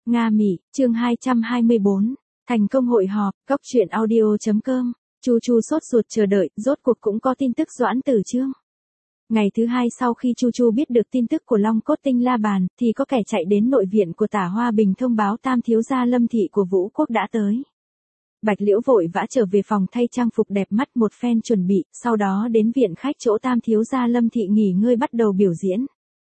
Nga Mỹ, chương 224, thành công hội họp, Cốc truyện audio.com, Chu Chu sốt ruột chờ đợi, rốt cuộc cũng có tin tức Doãn Tử Chương. Ngày thứ hai sau khi Chu Chu biết được tin tức của Long Cốt Tinh La Bàn, thì có kẻ chạy đến nội viện của Tả Hoa Bình thông báo tam thiếu gia Lâm thị của Vũ Quốc đã tới. Bạch Liễu vội vã trở về phòng thay trang phục đẹp mắt một phen chuẩn bị, sau đó đến viện khách chỗ tam thiếu gia Lâm thị nghỉ ngơi bắt đầu biểu diễn.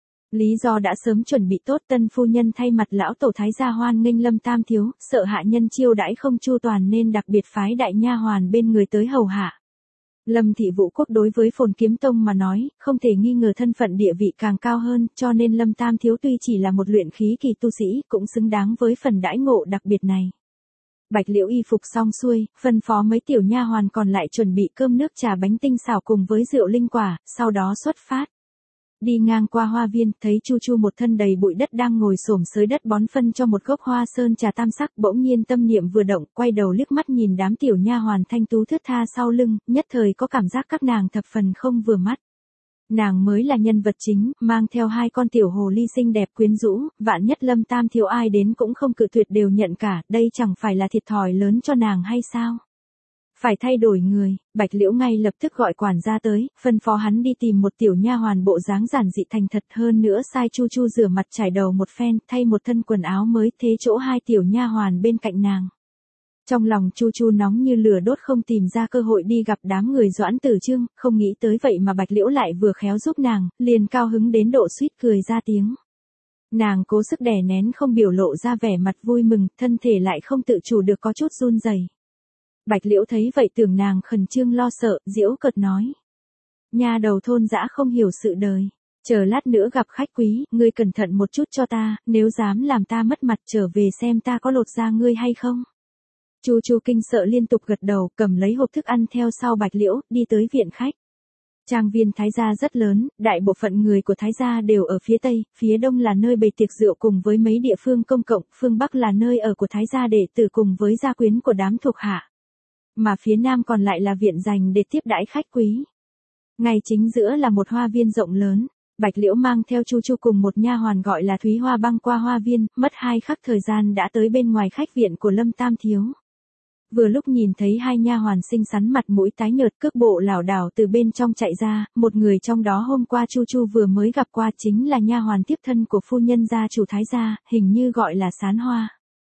Lý do đã sớm chuẩn bị tốt, tân phu nhân thay mặt lão tổ thái gia hoan nghênh Lâm tam thiếu, sợ hạ nhân chiêu đãi không chu toàn nên đặc biệt phái đại nha hoàn bên người tới hầu hạ. Lâm thị Vũ Quốc đối với Phồn Kiếm Tông mà nói, không thể nghi ngờ thân phận địa vị càng cao hơn, cho nên Lâm tam thiếu tuy chỉ là một luyện khí kỳ tu sĩ, cũng xứng đáng với phần đãi ngộ đặc biệt này. Bạch Liễu y phục xong xuôi, phân phó mấy tiểu nha hoàn còn lại chuẩn bị cơm nước trà bánh tinh xào cùng với rượu linh quả, sau đó xuất phát. Đi ngang qua hoa viên, thấy Chu Chu một thân đầy bụi đất đang ngồi xổm xới đất bón phân cho một gốc hoa sơn trà tam sắc, bỗng nhiên tâm niệm vừa động, quay đầu liếc mắt nhìn đám tiểu nha hoàn thanh tú thướt tha sau lưng, nhất thời có cảm giác các nàng thập phần không vừa mắt. Nàng mới là nhân vật chính, mang theo hai con tiểu hồ ly xinh đẹp quyến rũ, vạn nhất Lâm tam thiếu ai đến cũng không cự tuyệt đều nhận cả, đây chẳng phải là thiệt thòi lớn cho nàng hay sao? Phải thay đổi người, Bạch Liễu ngay lập tức gọi quản gia tới, phân phó hắn đi tìm một tiểu nha hoàn bộ dáng giản dị thành thật, hơn nữa sai Chu Chu rửa mặt trải đầu một phen, thay một thân quần áo mới, thế chỗ hai tiểu nha hoàn bên cạnh nàng. Trong lòng Chu Chu nóng như lửa đốt, không tìm ra cơ hội đi gặp đám người Doãn Tử Chương, không nghĩ tới vậy mà Bạch Liễu lại vừa khéo giúp nàng, liền cao hứng đến độ suýt cười ra tiếng. Nàng cố sức đè nén không biểu lộ ra vẻ mặt vui mừng, thân thể lại không tự chủ được có chút run rẩy. Bạch Liễu thấy vậy tưởng nàng khẩn trương lo sợ, giễu cợt nói: "Nha đầu thôn dã không hiểu sự đời, chờ lát nữa gặp khách quý, ngươi cẩn thận một chút cho ta, nếu dám làm ta mất mặt trở về xem ta có lột da ngươi hay không." Chu Chu kinh sợ liên tục gật đầu, cầm lấy hộp thức ăn theo sau Bạch Liễu, đi tới viện khách. Trang viên Thái gia rất lớn, đại bộ phận người của Thái gia đều ở phía Tây, phía Đông là nơi bày tiệc rượu cùng với mấy địa phương công cộng, phương Bắc là nơi ở của Thái gia đệ tử cùng với gia quyến của đám thuộc hạ. Mà phía Nam còn lại là viện dành để tiếp đãi khách quý. Ngay chính giữa là một hoa viên rộng lớn. Bạch Liễu mang theo Chu Chu cùng một nha hoàn gọi là Thúy Hoa băng qua hoa viên, mất 2 khắc thời gian đã tới bên ngoài khách viện của Lâm tam thiếu. Vừa lúc nhìn thấy hai nha hoàn xinh xắn mặt mũi tái nhợt cước bộ lảo đảo từ bên trong chạy ra, một người trong đó hôm qua Chu Chu vừa mới gặp qua chính là nha hoàn tiếp thân của phu nhân gia chủ Thái gia, hình như gọi là Sán Hoa.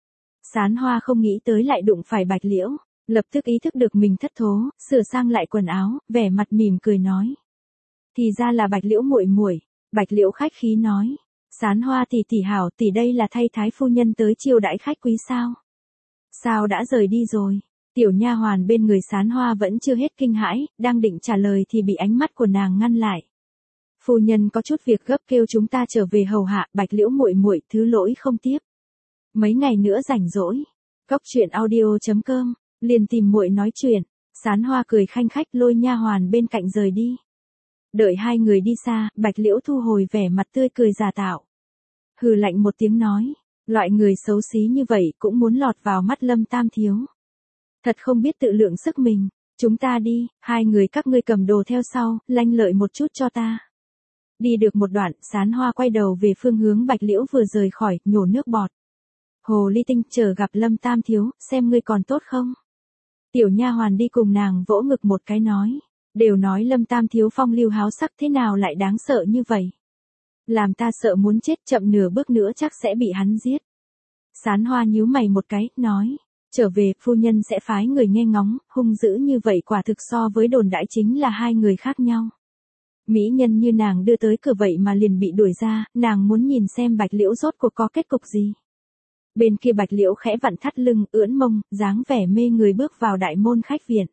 Sán Hoa không nghĩ tới lại đụng phải Bạch Liễu, lập tức ý thức được mình thất thố, sửa sang lại quần áo, vẻ mặt mỉm cười nói: "Thì ra là Bạch Liễu muội muội." Bạch Liễu khách khí nói: "Sán Hoa tỷ tỷ hảo, tỷ đây là thay thái phu nhân tới chiêu đãi khách quý sao? Sao đã rời đi rồi?" Tiểu nha hoàn bên người Sán Hoa vẫn chưa hết kinh hãi, đang định trả lời thì bị ánh mắt của nàng ngăn lại. "Phu nhân có chút việc gấp kêu chúng ta trở về hầu hạ, Bạch Liễu muội muội thứ lỗi không tiếp. Mấy ngày nữa rảnh rỗi." Cốc truyện audio.com, liền tìm muội nói chuyện. Sán Hoa cười khanh khách lôi nha hoàn bên cạnh rời đi. Đợi hai người đi xa, Bạch Liễu thu hồi vẻ mặt tươi cười giả tạo. Hừ lạnh một tiếng nói: "Loại người xấu xí như vậy cũng muốn lọt vào mắt Lâm tam thiếu. Thật không biết tự lượng sức mình, chúng ta đi, hai người các ngươi cầm đồ theo sau, lanh lợi một chút cho ta." Đi được một đoạn, Sán Hoa quay đầu về phương hướng Bạch Liễu vừa rời khỏi, nhổ nước bọt. "Hồ ly tinh, chờ gặp Lâm tam thiếu, xem ngươi còn tốt không?" Tiểu nha hoàn đi cùng nàng vỗ ngực một cái nói: "Đều nói Lâm tam thiếu phong lưu háo sắc, thế nào lại đáng sợ như vậy? Làm ta sợ muốn chết, chậm nửa bước nữa chắc sẽ bị hắn giết." Sán Hoa nhíu mày một cái, nói: "Trở về, phu nhân sẽ phái người nghe ngóng, hung dữ như vậy quả thực so với đồn đãi chính là hai người khác nhau. Mỹ nhân như nàng đưa tới cửa vậy mà liền bị đuổi ra, nàng muốn nhìn xem Bạch Liễu rốt cuộc có kết cục gì." Bên kia Bạch Liễu khẽ vặn thắt lưng, ưỡn mông, dáng vẻ mê người bước vào đại môn khách viện.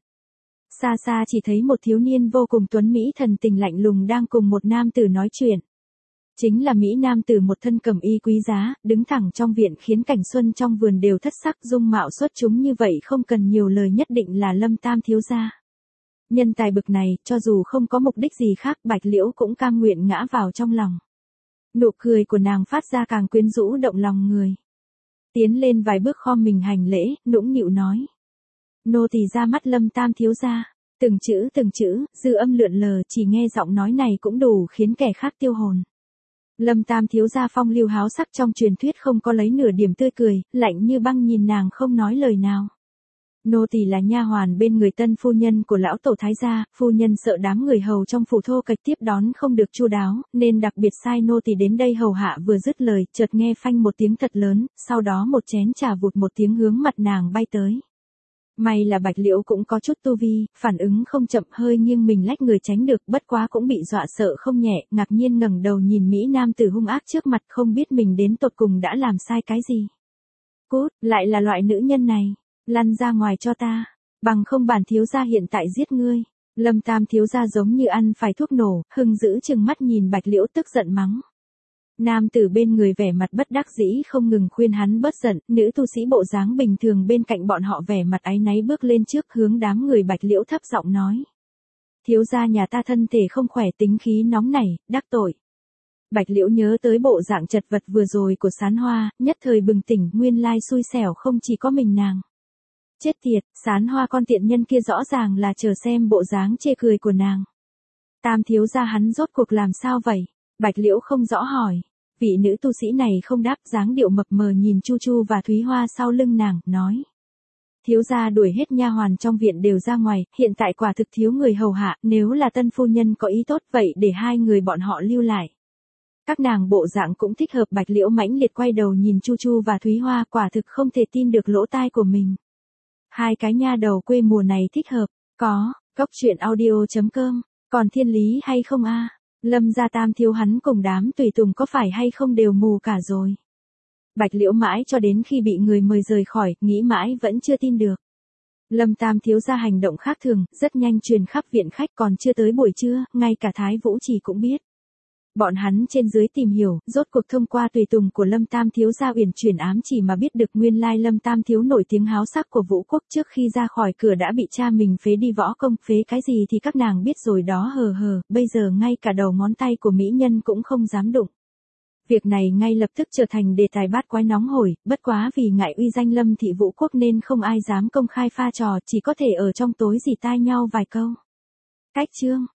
Xa xa chỉ thấy một thiếu niên vô cùng tuấn mỹ thần tình lạnh lùng đang cùng một nam tử nói chuyện. Chính là Mỹ nam tử một thân cẩm y quý giá, đứng thẳng trong viện khiến cảnh xuân trong vườn đều thất sắc, dung mạo xuất chúng như vậy không cần nhiều lời nhất định là Lâm tam thiếu gia. Nhân tài bực này, cho dù không có mục đích gì khác, Bạch Liễu cũng cam nguyện ngã vào trong lòng. Nụ cười của nàng phát ra càng quyến rũ động lòng người. Tiến lên vài bước khom mình hành lễ, nũng nịu nói: "Nô tỳ ra mắt Lâm tam thiếu gia." Từng chữ, dư âm lượn lờ, chỉ nghe giọng nói này cũng đủ khiến kẻ khác tiêu hồn. Lâm Tam thiếu gia phong lưu háo sắc trong truyền thuyết không có lấy nửa điểm tươi cười, lạnh như băng nhìn nàng không nói lời nào. Nô tỳ là nha hoàn bên người tân phu nhân của lão tổ thái gia, phu nhân sợ đám người hầu trong phủ thô kệch tiếp đón không được chu đáo, nên đặc biệt sai nô tỳ đến đây hầu hạ. Vừa dứt lời, chợt nghe phanh một tiếng thật lớn, sau đó một chén trà vụt một tiếng hướng mặt nàng bay tới. May là Bạch Liễu cũng có chút tu vi, phản ứng không chậm, hơi nghiêng mình lách người tránh được, bất quá cũng bị dọa sợ không nhẹ, ngạc nhiên ngẩng đầu nhìn mỹ nam tử hung ác trước mặt, không biết mình đến tột cùng đã làm sai cái gì. Cút, lại là loại nữ nhân này, lăn ra ngoài cho ta, bằng không bản thiếu gia hiện tại giết ngươi. Lâm Tam thiếu gia giống như ăn phải thuốc nổ, hừng dữ chừng mắt nhìn Bạch Liễu tức giận mắng. Nam tử bên người vẻ mặt bất đắc dĩ không ngừng khuyên hắn bớt giận, nữ tu sĩ bộ dáng bình thường bên cạnh bọn họ vẻ mặt áy náy bước lên trước hướng đám người Bạch Liễu thấp giọng nói. Thiếu gia nhà ta thân thể không khỏe, tính khí nóng nảy, đắc tội. Bạch Liễu nhớ tới bộ dạng chật vật vừa rồi của Sán Hoa, nhất thời bừng tỉnh, nguyên lai xui xẻo không chỉ có mình nàng. Chết tiệt, Sán Hoa con tiện nhân kia rõ ràng là chờ xem bộ dáng chê cười của nàng. Tam thiếu gia hắn rốt cuộc làm sao vậy? Bạch Liễu không rõ hỏi. Vị nữ tu sĩ này không đáp, dáng điệu mập mờ nhìn Chu Chu và Thúy Hoa sau lưng nàng, nói. Thiếu gia đuổi hết nha hoàn trong viện đều ra ngoài, hiện tại quả thực thiếu người hầu hạ, nếu là tân phu nhân có ý tốt vậy để hai người bọn họ lưu lại. Các nàng bộ dạng cũng thích hợp. Bạch Liễu mãnh liệt quay đầu nhìn Chu Chu và Thúy Hoa, quả thực không thể tin được lỗ tai của mình. Hai cái nha đầu quê mùa này thích hợp, có, cốc truyện audio.com, còn thiên lý hay không a? Lâm gia Tam thiếu hắn cùng đám tùy tùng có phải hay không đều mù cả rồi. Bạch Liễu mãi cho đến khi bị người mời rời khỏi, nghĩ mãi vẫn chưa tin được. Lâm Tam thiếu gia hành động khác thường, rất nhanh truyền khắp viện khách, còn chưa tới buổi trưa, ngay cả Thái Vũ Trì cũng biết. Bọn hắn trên dưới tìm hiểu, rốt cuộc thông qua tùy tùng của Lâm Tam thiếu gia uyển chuyển ám chỉ mà biết được nguyên lai Lâm Tam thiếu nổi tiếng háo sắc của Vũ Quốc, trước khi ra khỏi cửa đã bị cha mình phế đi võ công, phế cái gì thì các nàng biết rồi đó hờ, bây giờ ngay cả đầu ngón tay của mỹ nhân cũng không dám đụng. Việc này ngay lập tức trở thành đề tài bát quái nóng hổi, bất quá vì ngại uy danh Lâm thị Vũ Quốc nên không ai dám công khai pha trò, chỉ có thể ở trong tối rỉ tai nhau vài câu. Cách chương